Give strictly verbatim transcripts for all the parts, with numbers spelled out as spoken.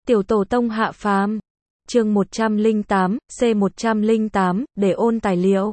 Tiểu tổ tông hạ phàm. Chương một trăm lẻ tám, C một trăm lẻ tám, để ôn tài liệu.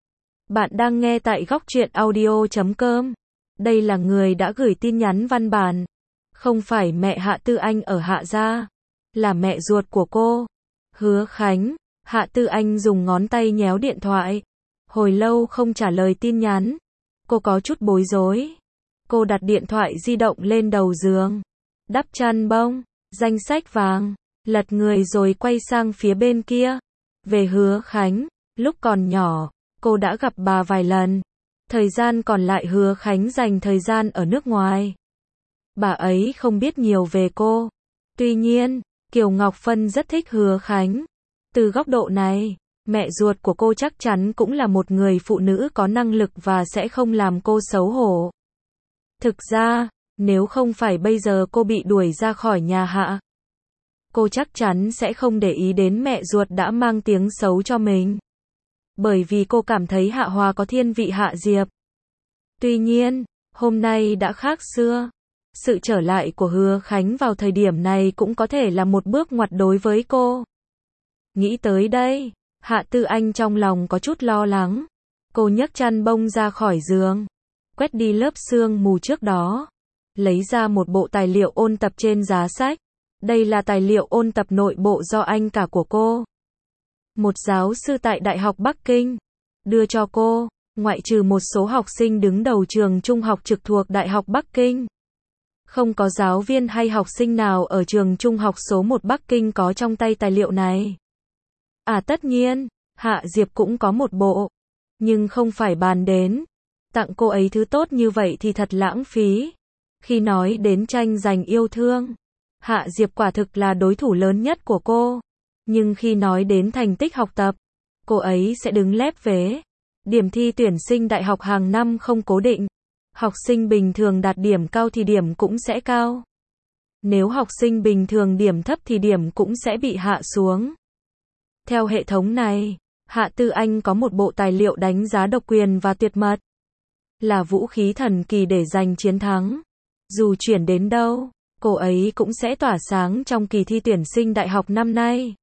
Bạn đang nghe tại góc truyện audio chấm com. Đây là người đã gửi tin nhắn văn bản. Không phải mẹ Hạ Tư Anh ở Hạ gia, là mẹ ruột của cô, Hứa Khánh. Hạ Tư Anh dùng ngón tay nhéo điện thoại. Hồi lâu không trả lời tin nhắn. Cô có chút bối rối. Cô đặt điện thoại di động lên đầu giường, đắp chăn bông, danh sách vàng, lật người rồi quay sang phía bên kia. Về Hứa Khánh, lúc còn nhỏ, cô đã gặp bà vài lần. Thời gian còn lại Hứa Khánh dành thời gian ở nước ngoài. Bà ấy không biết nhiều về cô. Tuy nhiên, Kiều Ngọc Phân rất thích Hứa Khánh. Từ góc độ này, mẹ ruột của cô chắc chắn cũng là một người phụ nữ có năng lực và sẽ không làm cô xấu hổ. Thực ra, nếu không phải bây giờ cô bị đuổi ra khỏi nhà Hạ, cô chắc chắn sẽ không để ý đến mẹ ruột đã mang tiếng xấu cho mình. Bởi vì cô cảm thấy Hạ Hòa có thiên vị Hạ Diệp. Tuy nhiên, hôm nay đã khác xưa. Sự trở lại của Hứa Khánh vào thời điểm này cũng có thể là một bước ngoặt đối với cô. Nghĩ tới đây, Hạ Tư Anh trong lòng có chút lo lắng. Cô nhấc chăn bông ra khỏi giường, quét đi lớp sương mù trước đó, lấy ra một bộ tài liệu ôn tập trên giá sách. Đây là tài liệu ôn tập nội bộ do anh cả của cô, một giáo sư tại Đại học Bắc Kinh, đưa cho cô. Ngoại trừ một số học sinh đứng đầu trường trung học trực thuộc Đại học Bắc Kinh, không có giáo viên hay học sinh nào ở trường trung học số một Bắc Kinh có trong tay tài liệu này. À tất nhiên, Hạ Diệp cũng có một bộ, nhưng không phải bàn đến. Tặng cô ấy thứ tốt như vậy thì thật lãng phí. Khi nói đến tranh giành yêu thương, Hạ Diệp quả thực là đối thủ lớn nhất của cô. Nhưng khi nói đến thành tích học tập, cô ấy sẽ đứng lép vế. Điểm thi tuyển sinh đại học hàng năm không cố định. Học sinh bình thường đạt điểm cao thì điểm cũng sẽ cao. Nếu học sinh bình thường điểm thấp thì điểm cũng sẽ bị hạ xuống. Theo hệ thống này, Hạ Tư Anh có một bộ tài liệu đánh giá độc quyền và tuyệt mật. Là vũ khí thần kỳ để giành chiến thắng. Dù chuyển đến đâu, cô ấy cũng sẽ tỏa sáng trong kỳ thi tuyển sinh đại học năm nay.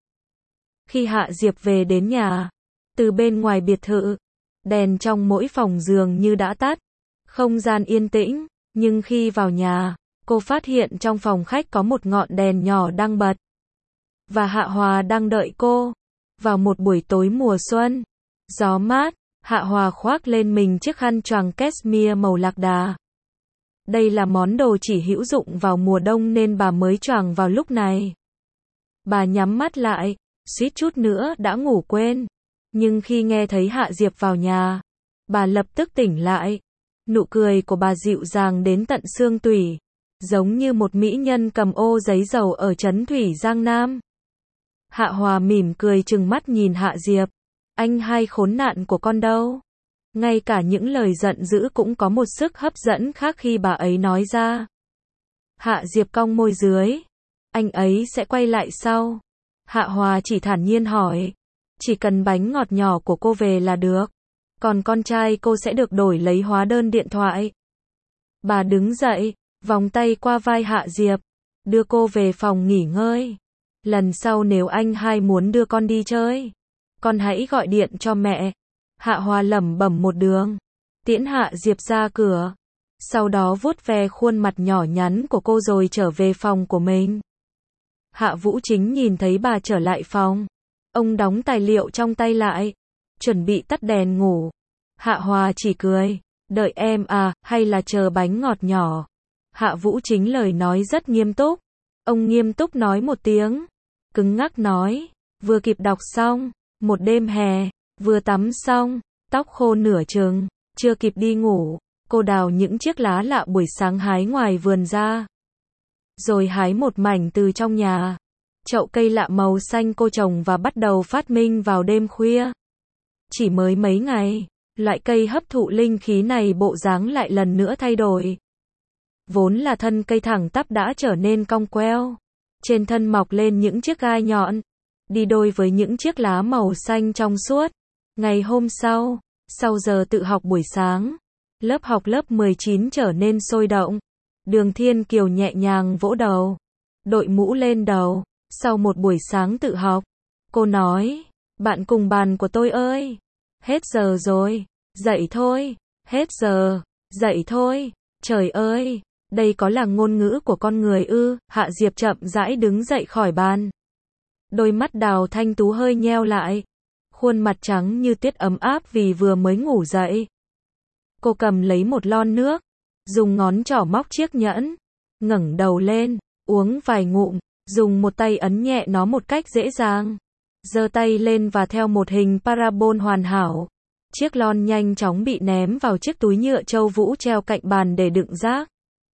Khi Hạ Diệp về đến nhà, từ bên ngoài biệt thự, đèn trong mỗi phòng giường như đã tắt. Không gian yên tĩnh, nhưng khi vào nhà, cô phát hiện trong phòng khách có một ngọn đèn nhỏ đang bật. Và Hạ Hòa đang đợi cô. Vào một buổi tối mùa xuân, gió mát, Hạ Hòa khoác lên mình chiếc khăn choàng cashmere màu lạc đà. Đây là món đồ chỉ hữu dụng vào mùa đông nên bà mới choàng vào lúc này. Bà nhắm mắt lại, suýt chút nữa đã ngủ quên. Nhưng khi nghe thấy Hạ Diệp vào nhà, bà lập tức tỉnh lại. Nụ cười của bà dịu dàng đến tận xương tủy, giống như một mỹ nhân cầm ô giấy dầu ở trấn Thủy Giang Nam. Hạ Hòa mỉm cười trừng mắt nhìn Hạ Diệp. Anh hai khốn nạn của con đâu? Ngay cả những lời giận dữ cũng có một sức hấp dẫn khác khi bà ấy nói ra. Hạ Diệp cong môi dưới. Anh ấy sẽ quay lại sau. Hạ Hòa chỉ thản nhiên hỏi. Chỉ cần bánh ngọt nhỏ của cô về là được. Còn con trai cô sẽ được đổi lấy hóa đơn điện thoại. Bà đứng dậy, vòng tay qua vai Hạ Diệp, đưa cô về phòng nghỉ ngơi. Lần sau nếu anh hai muốn đưa con đi chơi, con hãy gọi điện cho mẹ. Hạ Hòa lẩm bẩm một đường, tiễn Hạ Diệp ra cửa. Sau đó vuốt ve khuôn mặt nhỏ nhắn của cô rồi trở về phòng của mình. Hạ Vũ Chính nhìn thấy bà trở lại phòng. Ông đóng tài liệu trong tay lại, chuẩn bị tắt đèn ngủ. Hạ Hòa chỉ cười, đợi em à, hay là chờ bánh ngọt nhỏ? Hạ Vũ Chính lời nói rất nghiêm túc. Ông nghiêm túc nói một tiếng, cứng ngắc nói, vừa kịp đọc xong, một đêm hè, vừa tắm xong, tóc khô nửa chừng, chưa kịp đi ngủ, cô đào những chiếc lá lạ buổi sáng hái ngoài vườn ra. Rồi hái một mảnh từ trong nhà. Chậu cây lạ màu xanh cô trồng và bắt đầu phát minh vào đêm khuya. Chỉ mới mấy ngày, loại cây hấp thụ linh khí này bộ dáng lại lần nữa thay đổi. Vốn là thân cây thẳng tắp đã trở nên cong queo. Trên thân mọc lên những chiếc gai nhọn, đi đôi với những chiếc lá màu xanh trong suốt. Ngày hôm sau, sau giờ tự học buổi sáng, lớp học lớp mười chín trở nên sôi động. Đường Thiên Kiều nhẹ nhàng vỗ đầu, đội mũ lên đầu, Sau một buổi sáng tự học, cô nói, bạn cùng bàn của tôi ơi, hết giờ rồi, dậy thôi, hết giờ, dậy thôi, trời ơi, đây có là ngôn ngữ của con người ư? Hạ Diệp chậm rãi đứng dậy khỏi bàn. Đôi mắt Đào Thanh Tú hơi nheo lại, khuôn mặt trắng như tuyết ấm áp vì vừa mới ngủ dậy. Cô cầm lấy một lon nước, dùng ngón trỏ móc chiếc nhẫn, ngẩng đầu lên, uống vài ngụm, dùng một tay ấn nhẹ nó một cách dễ dàng. Giơ tay lên và theo một hình parabol hoàn hảo, chiếc lon nhanh chóng bị ném vào chiếc túi nhựa Châu Vũ treo cạnh bàn để đựng rác.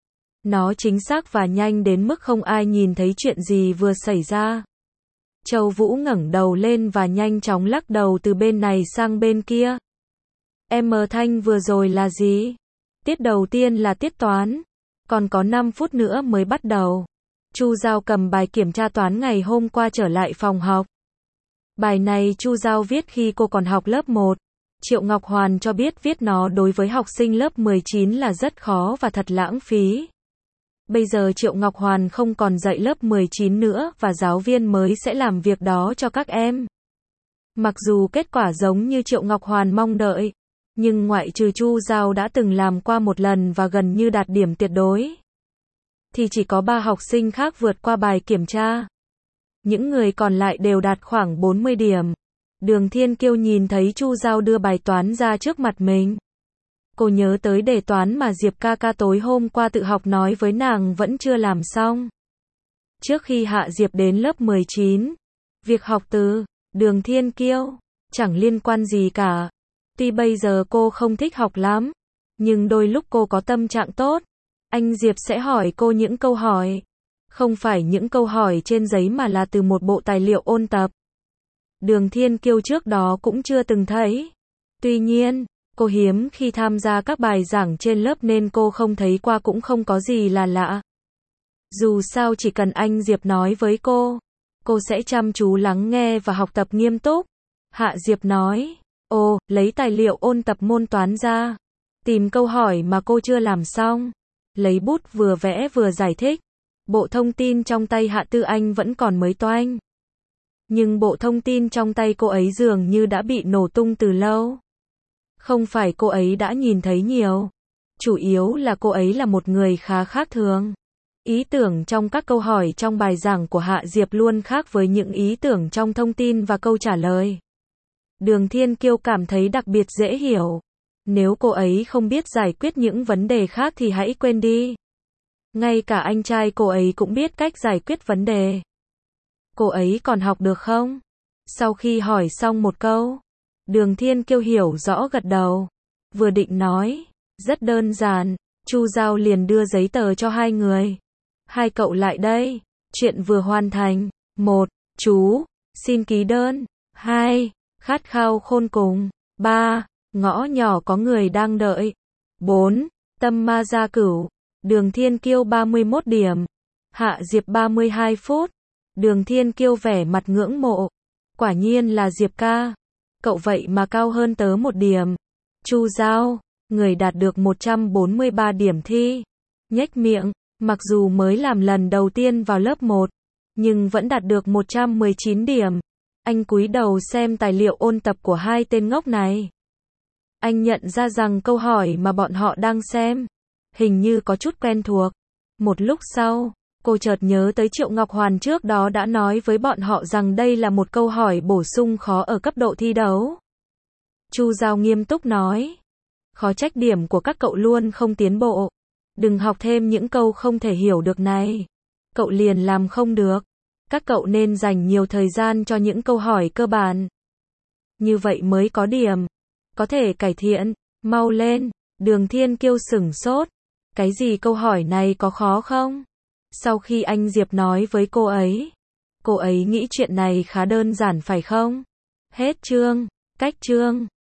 Nó chính xác và nhanh đến mức không ai nhìn thấy chuyện gì vừa xảy ra. Châu Vũ ngẩng đầu lên và nhanh chóng lắc đầu từ bên này sang bên kia. Em mờ Thanh vừa rồi là gì? Tiết đầu tiên là tiết toán. Còn có năm phút nữa mới bắt đầu. Chu Giao cầm bài kiểm tra toán ngày hôm qua trở lại phòng học. Bài này Chu Giao viết khi cô còn học lớp một. Triệu Ngọc Hoàn cho biết viết nó đối với học sinh lớp mười chín là rất khó và thật lãng phí. Bây giờ Triệu Ngọc Hoàn không còn dạy lớp mười chín nữa và giáo viên mới sẽ làm việc đó cho các em. Mặc dù kết quả giống như Triệu Ngọc Hoàn mong đợi, nhưng ngoại trừ Chu Giao đã từng làm qua một lần và gần như đạt điểm tuyệt đối, thì chỉ có ba học sinh khác vượt qua bài kiểm tra. Những người còn lại đều đạt khoảng bốn mươi điểm. Đường Thiên Kiêu nhìn thấy Chu Giao đưa bài toán ra trước mặt mình. Cô nhớ tới đề toán mà Diệp ca ca tối hôm qua tự học nói với nàng vẫn chưa làm xong. Trước khi Hạ Diệp đến lớp mười chín, việc học từ Đường Thiên Kiêu chẳng liên quan gì cả. Tuy bây giờ cô không thích học lắm, nhưng đôi lúc cô có tâm trạng tốt, anh Diệp sẽ hỏi cô những câu hỏi. Không phải những câu hỏi trên giấy mà là từ một bộ tài liệu ôn tập. Đường Thiên Kiêu trước đó cũng chưa từng thấy. Tuy nhiên, cô hiếm khi tham gia các bài giảng trên lớp nên cô không thấy qua cũng không có gì là lạ. Dù sao chỉ cần anh Diệp nói với cô, cô sẽ chăm chú lắng nghe và học tập nghiêm túc. Hạ Diệp nói, ồ, lấy tài liệu ôn tập môn toán ra, tìm câu hỏi mà cô chưa làm xong, lấy bút vừa vẽ vừa giải thích. Bộ thông tin trong tay Hạ Tư Anh vẫn còn mới toanh. Nhưng bộ thông tin trong tay cô ấy dường như đã bị nổ tung từ lâu. Không phải cô ấy đã nhìn thấy nhiều. Chủ yếu là cô ấy là một người khá khác thường. Ý tưởng trong các câu hỏi trong bài giảng của Hạ Diệp luôn khác với những ý tưởng trong thông tin và câu trả lời. Đường Thiên Kiêu cảm thấy đặc biệt dễ hiểu. Nếu cô ấy không biết giải quyết những vấn đề khác thì hãy quên đi. Ngay cả anh trai cô ấy cũng biết cách giải quyết vấn đề. Cô ấy còn học được không? Sau khi hỏi xong một câu, Đường Thiên Kiêu hiểu rõ gật đầu. Vừa định nói, rất đơn giản, Chu Giao liền đưa giấy tờ cho hai người. Hai cậu lại đây, chuyện vừa hoàn thành. Một, chú, xin ký đơn. Hai, khát khao khôn cùng. Ba, ngõ nhỏ có người đang đợi. Bốn, tâm ma gia cửu. Đường Thiên Kiêu ba mươi mốt điểm. Hạ Diệp ba mươi hai phút. Đường Thiên Kiêu vẻ mặt ngưỡng mộ. Quả nhiên là Diệp ca. Cậu vậy mà cao hơn tớ một điểm. Chu Giao, người đạt được một trăm bốn mươi ba điểm thi. Nhếch miệng, mặc dù mới làm lần đầu tiên vào lớp một, nhưng vẫn đạt được một trăm mười chín điểm. Anh cúi đầu xem tài liệu ôn tập của hai tên ngốc này. Anh nhận ra rằng câu hỏi mà bọn họ đang xem hình như có chút quen thuộc. Một lúc sau, cô chợt nhớ tới Triệu Ngọc Hoàn trước đó đã nói với bọn họ rằng đây là một câu hỏi bổ sung khó ở cấp độ thi đấu. Chu Giao nghiêm túc nói, khó trách điểm của các cậu luôn không tiến bộ. Đừng học thêm những câu không thể hiểu được này. Cậu liền làm không được. Các cậu nên dành nhiều thời gian cho những câu hỏi cơ bản. Như vậy mới có điểm. Có thể cải thiện. Mau lên. Đường Thiên Kiêu sửng sốt. Cái gì câu hỏi này có khó không? Sau khi anh Diệp nói với cô ấy, cô ấy nghĩ chuyện này khá đơn giản phải không? Hết chương. Cách chương.